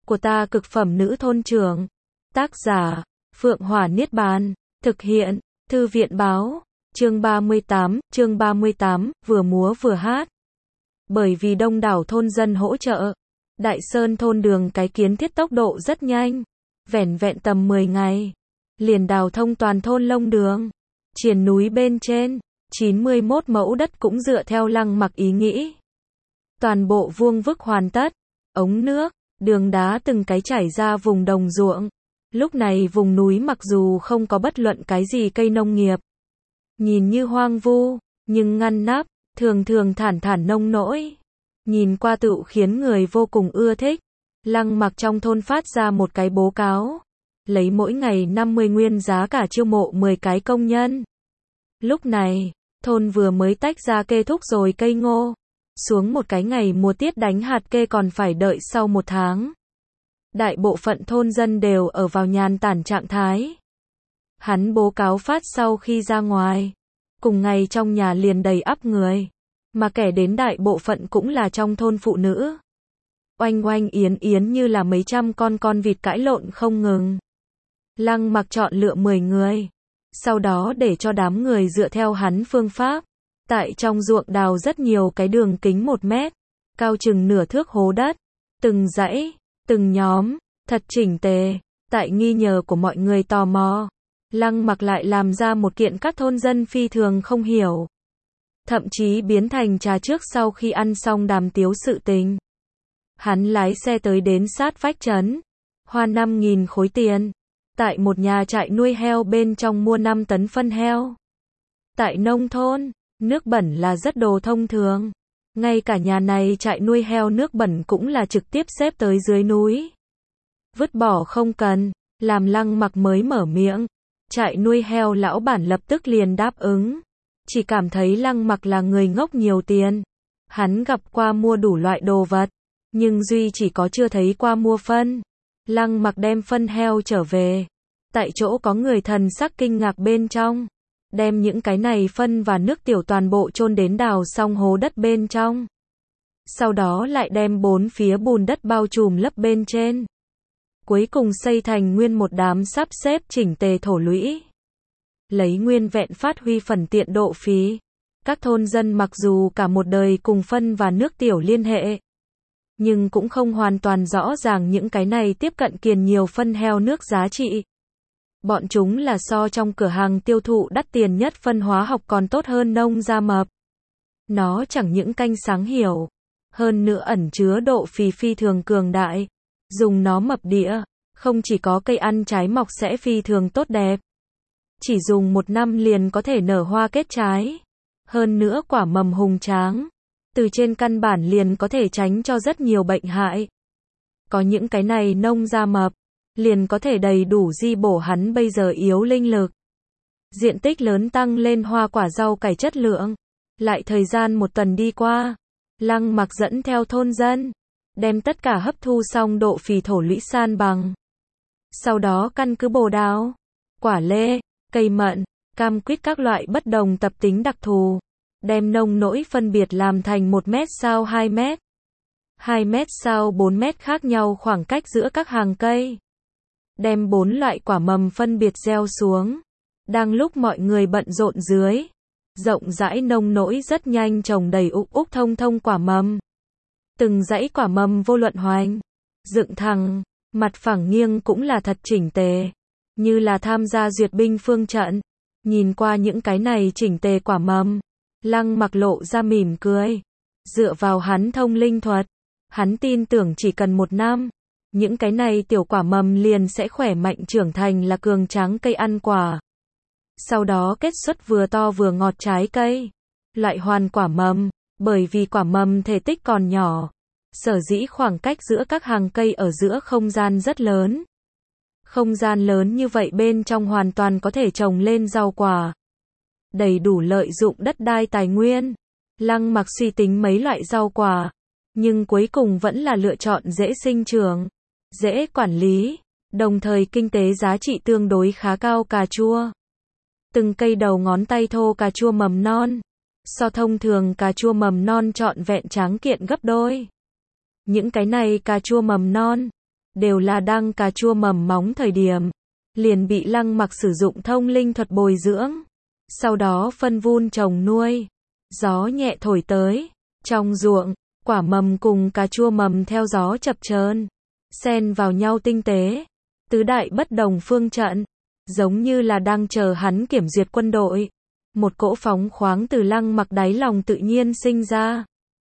của ta cực phẩm nữ thôn trưởng. Tác giả, Phượng Hỏa Niết Bàn. Thực hiện, Thư viện Báo. Chương 38, vừa múa vừa hát. Bởi vì đông đảo thôn dân hỗ trợ, Đại Sơn thôn đường cái kiến thiết tốc độ rất nhanh. Vẻn vẹn tầm 10 ngày, liền đào thông toàn thôn lông đường. Triền núi bên trên, 91 mẫu đất cũng dựa theo Lăng Mặc ý nghĩ. Toàn bộ vuông vức hoàn tất, ống nước, đường đá từng cái chảy ra vùng đồng ruộng. Lúc này vùng núi mặc dù không có bất luận cái gì cây nông nghiệp, nhìn như hoang vu, nhưng ngăn nắp, thường thường thản thản nông nỗi. Nhìn qua tựu khiến người vô cùng ưa thích. Lăng Mặc trong thôn phát ra một cái bố cáo, lấy mỗi ngày 50 nguyên giá cả chiêu mộ 10 cái công nhân. Lúc này, thôn vừa mới tách ra kê thúc rồi cây ngô. Xuống một cái ngày mùa tiết đánh hạt kê còn phải đợi sau 1 tháng. Đại bộ phận thôn dân đều ở vào nhàn tản trạng thái. Hắn bố cáo phát sau khi ra ngoài, cùng ngày trong nhà liền đầy ắp người, mà kẻ đến đại bộ phận cũng là trong thôn phụ nữ. Oanh oanh yến yến như là mấy trăm con vịt cãi lộn không ngừng. Lăng Mặc chọn lựa 10 người, sau đó để cho đám người dựa theo hắn phương pháp, tại trong ruộng đào rất nhiều cái đường kính 1 mét, cao chừng nửa thước hố đất, từng dãy, từng nhóm, thật chỉnh tề. Tại nghi ngờ của mọi người tò mò, Lăng Mặc lại làm ra một kiện các thôn dân phi thường không hiểu, thậm chí biến thành trà trước sau khi ăn xong đàm tiếu sự tình. Hắn lái xe tới đến sát vách trấn, hoa 5.000 khối tiền, tại một nhà trại nuôi heo bên trong mua 5 tấn phân heo. Tại nông thôn, nước bẩn là rất đồ thông thường. Ngay cả nhà này trại nuôi heo nước bẩn cũng là trực tiếp xếp tới dưới núi. Vứt bỏ không cần, làm Lăng Mặc mới mở miệng. Trại nuôi heo lão bản lập tức liền đáp ứng. Chỉ cảm thấy Lăng Mặc là người ngốc nhiều tiền. Hắn gặp qua mua đủ loại đồ vật, nhưng duy chỉ có chưa thấy qua mua phân. Lăng Mặc đem phân heo trở về. Tại chỗ có người thần sắc kinh ngạc bên trong. Đem những cái này phân và nước tiểu toàn bộ chôn đến đào xong hố đất bên trong. Sau đó lại đem 4 phía bùn đất bao trùm lấp bên trên. Cuối cùng xây thành nguyên một đám sắp xếp chỉnh tề thổ lũy. Lấy nguyên vẹn phát huy phần tiện độ phí. Các thôn dân mặc dù cả một đời cùng phân và nước tiểu liên hệ, nhưng cũng không hoàn toàn rõ ràng những cái này tiếp cận kiền nhiều phân heo nước giá trị. Bọn chúng là so trong cửa hàng tiêu thụ đắt tiền nhất phân hóa học còn tốt hơn nông gia mập. Nó chẳng những canh sáng hiểu, hơn nữa ẩn chứa độ phì phi thường cường đại. Dùng nó mập địa, không chỉ có cây ăn trái mọc sẽ phi thường tốt đẹp, chỉ dùng 1 năm liền có thể nở hoa kết trái. Hơn nữa quả mầm hùng tráng, từ trên căn bản liền có thể tránh cho rất nhiều bệnh hại. Có những cái này nông gia mập, liền có thể đầy đủ di bổ hắn bây giờ yếu linh lực. Diện tích lớn tăng lên hoa quả rau cải chất lượng. Lại thời gian 1 tuần đi qua, Lăng Mặc dẫn theo thôn dân, đem tất cả hấp thu xong độ phì thổ lũy san bằng. Sau đó căn cứ bồ đào, quả lê, cây mận, cam quýt các loại bất đồng tập tính đặc thù, đem nông nỗi phân biệt làm thành 1 mét sao 2 mét, 2 mét sao 4 mét khác nhau khoảng cách giữa các hàng cây. Đem 4 loại quả mầm phân biệt gieo xuống. Đang lúc mọi người bận rộn dưới, rộng rãi nông nỗi rất nhanh trồng đầy úc thông quả mầm. Từng dãy quả mầm vô luận hoành, dựng thẳng, mặt phẳng nghiêng cũng là thật chỉnh tề, như là tham gia duyệt binh phương trận. Nhìn qua những cái này chỉnh tề quả mầm, Lăng Mặc lộ ra mỉm cười. Dựa vào hắn thông linh thuật, hắn tin tưởng chỉ cần 1 năm, những cái này tiểu quả mầm liền sẽ khỏe mạnh trưởng thành là cường tráng cây ăn quả. Sau đó kết xuất vừa to vừa ngọt trái cây. Loại hoàn quả mầm, bởi vì quả mầm thể tích còn nhỏ, sở dĩ khoảng cách giữa các hàng cây ở giữa không gian rất lớn. Không gian lớn như vậy bên trong hoàn toàn có thể trồng lên rau quả. Đầy đủ lợi dụng đất đai tài nguyên. Lăng Mặc suy tính mấy loại rau quả, nhưng cuối cùng vẫn là lựa chọn dễ sinh trưởng, dễ quản lý, đồng thời kinh tế giá trị tương đối khá cao cà chua. Từng cây đầu ngón tay thô cà chua mầm non, so thông thường cà chua mầm non trọn vẹn tráng kiện gấp đôi. Những cái này cà chua mầm non, đều là đăng cà chua mầm móng thời điểm, liền bị Lăng Mặc sử dụng thông linh thuật bồi dưỡng, sau đó phân vun trồng nuôi. Gió nhẹ thổi tới, trong ruộng, quả mầm cùng cà chua mầm theo gió chập chờn, xen vào nhau tinh tế, tứ đại bất đồng phương trận, giống như là đang chờ hắn kiểm duyệt quân đội. Một cỗ phóng khoáng từ Lăng Mặc đáy lòng tự nhiên sinh ra.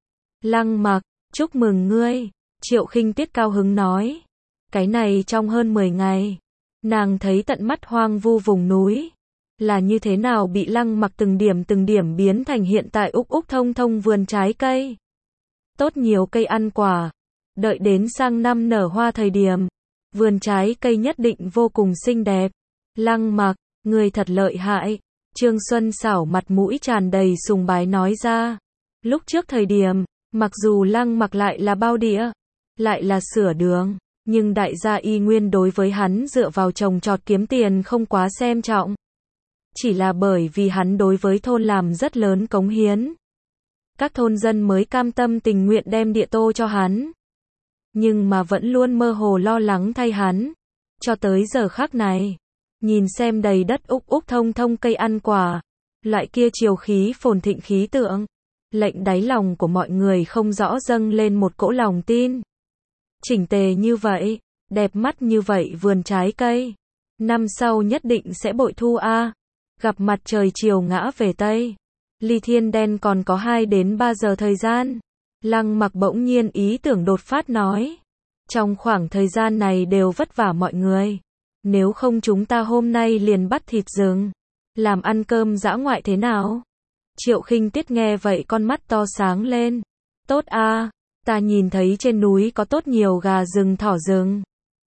Lăng Mặc, chúc mừng ngươi, Triệu Khinh Tuyết cao hứng nói. Cái này trong hơn 10 ngày, nàng thấy tận mắt hoang vu vùng núi, là như thế nào bị Lăng Mặc từng điểm biến thành hiện tại úc úc thông thông vườn trái cây. Tốt nhiều cây ăn quả, đợi đến sang năm nở hoa thời điểm, vườn trái cây nhất định vô cùng xinh đẹp. Lăng Mặc, ngươi thật lợi hại. Trương Xuân Xảo mặt mũi tràn đầy sùng bái nói ra. Lúc trước thời điểm, mặc dù Lăng Mặc lại là bao đĩa, lại là sửa đường, nhưng đại gia y nguyên đối với hắn dựa vào trồng trọt kiếm tiền không quá xem trọng. Chỉ là bởi vì hắn đối với thôn làm rất lớn cống hiến. Các thôn dân mới cam tâm tình nguyện đem địa tô cho hắn. Nhưng mà vẫn luôn mơ hồ lo lắng thay hắn. Cho tới giờ khắc này, nhìn xem đầy đất úc úc thông thông cây ăn quả, loại kia chiều khí phồn thịnh khí tượng, lệnh đáy lòng của mọi người không rõ dâng lên một cỗ lòng tin. Chỉnh tề như vậy, đẹp mắt như vậy vườn trái cây, năm sau nhất định sẽ bội thu a. Gặp mặt trời chiều ngã về Tây, ly thiên đen còn có 2 đến 3 giờ thời gian. Lăng Mặc bỗng nhiên ý tưởng đột phát nói. Trong khoảng thời gian này đều vất vả mọi người. Nếu không chúng ta hôm nay liền bắt thịt rừng, làm ăn cơm dã ngoại thế nào? Triệu Khinh Tuyết nghe vậy con mắt to sáng lên. Tốt a, ta nhìn thấy trên núi có tốt nhiều gà rừng thỏ rừng.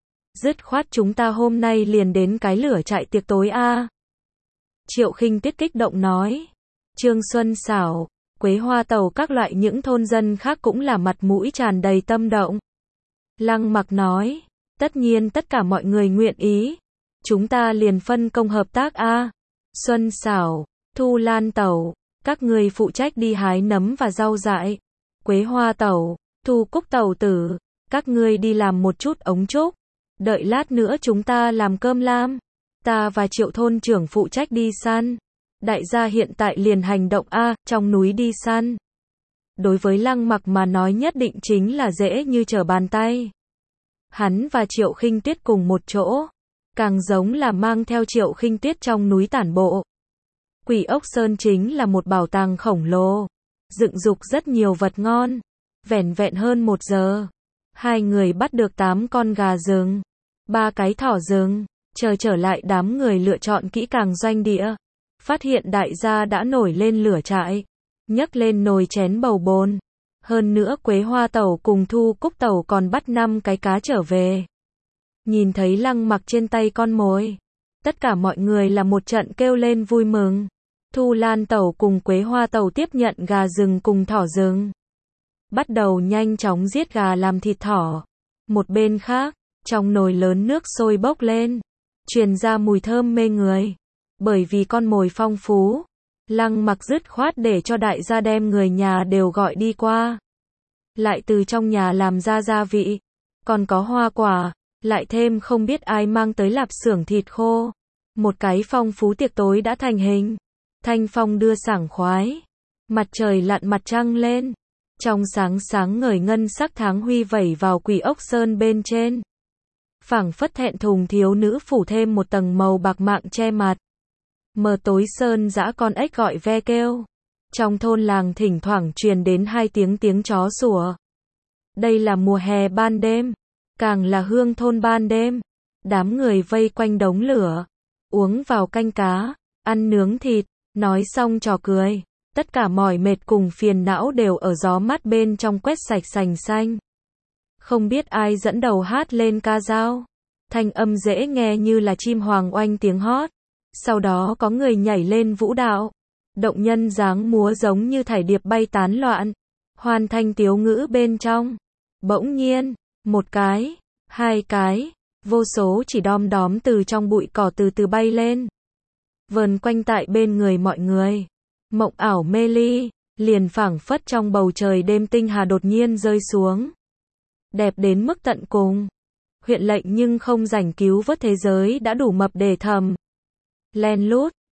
Dứt khoát chúng ta hôm nay liền đến cái lửa trại tiệc tối a. Triệu Khinh Tuyết kích động nói. Trương Xuân Xảo, Quế Hoa Tàu các loại những thôn dân khác cũng là mặt mũi tràn đầy tâm động. Lăng Mặc nói, tất nhiên tất cả mọi người nguyện ý, chúng ta liền phân công hợp tác a. Xuân Xảo, Thu Lan Tàu, các người phụ trách đi hái nấm và rau dại. Quế Hoa Tàu, Thu Cúc Tàu tử, các ngươi đi làm một chút ống trúc. Đợi lát nữa chúng ta làm cơm lam. Ta và Triệu thôn trưởng phụ trách đi săn. Đại gia hiện tại liền hành động a, trong núi đi săn. Đối với Lăng Mặc mà nói nhất định chính là dễ như trở bàn tay. Hắn và Triệu Khinh Tuyết cùng một chỗ, càng giống là mang theo Triệu Khinh Tuyết trong núi tản bộ. Quỷ Ốc Sơn chính là một bảo tàng khổng lồ, dựng dục rất nhiều vật ngon. Vẻn vẹn hơn 1 giờ, 2 người bắt được 8 con gà rừng, 3 cái thỏ rừng. Chờ trở lại đám người lựa chọn kỹ càng doanh địa, phát hiện đại gia đã nổi lên lửa trại, nhấc lên nồi chén bầu bồn. Hơn nữa Quế Hoa Tàu cùng Thu Cúc Tàu còn bắt 5 cái cá trở về. Nhìn thấy Lăng Mặc trên tay con mồi, tất cả mọi người là một trận kêu lên vui mừng. Thu Lan Tàu cùng Quế Hoa Tàu tiếp nhận gà rừng cùng thỏ rừng, bắt đầu nhanh chóng giết gà làm thịt thỏ. Một bên khác, trong nồi lớn nước sôi bốc lên, truyền ra mùi thơm mê người. Bởi vì con mồi phong phú, Lăng Mặc dứt khoát để cho đại gia đem người nhà đều gọi đi qua. Lại từ trong nhà làm ra gia vị, còn có hoa quả, lại thêm không biết ai mang tới lạp xưởng thịt khô. Một cái phong phú tiệc tối đã thành hình. Thanh phong đưa sảng khoái, mặt trời lặn mặt trăng lên, trong sáng sáng ngời ngân sắc tháng huy vẩy vào Quỷ Ốc Sơn bên trên. Phảng phất thẹn thùng thiếu nữ phủ thêm một tầng màu bạc mạng che mặt. Mờ tối sơn dã con ếch gọi ve kêu. Trong thôn làng thỉnh thoảng truyền đến 2 tiếng chó sủa. Đây là mùa hè ban đêm, càng là hương thôn ban đêm. Đám người vây quanh đống lửa, uống vào canh cá, ăn nướng thịt, nói xong trò cười. Tất cả mỏi mệt cùng phiền não đều ở gió mát bên trong quét sạch sành xanh. Không biết ai dẫn đầu hát lên ca dao. Thanh âm dễ nghe như là chim hoàng oanh tiếng hót. Sau đó có người nhảy lên vũ đạo. Động nhân dáng múa giống như thải điệp bay tán loạn. Hoàn thanh tiếu ngữ bên trong. Bỗng nhiên, 1 cái, 2 cái, vô số chỉ đom đóm từ trong bụi cỏ từ từ bay lên. Vờn quanh tại bên người mọi người. Mộng ảo mê ly, liền phảng phất trong bầu trời đêm tinh hà đột nhiên rơi xuống. Đẹp đến mức tận cùng. huyện lệnh nhưng không rảnh cứu vớt thế giới đã đủ mập để thầm. Len lút,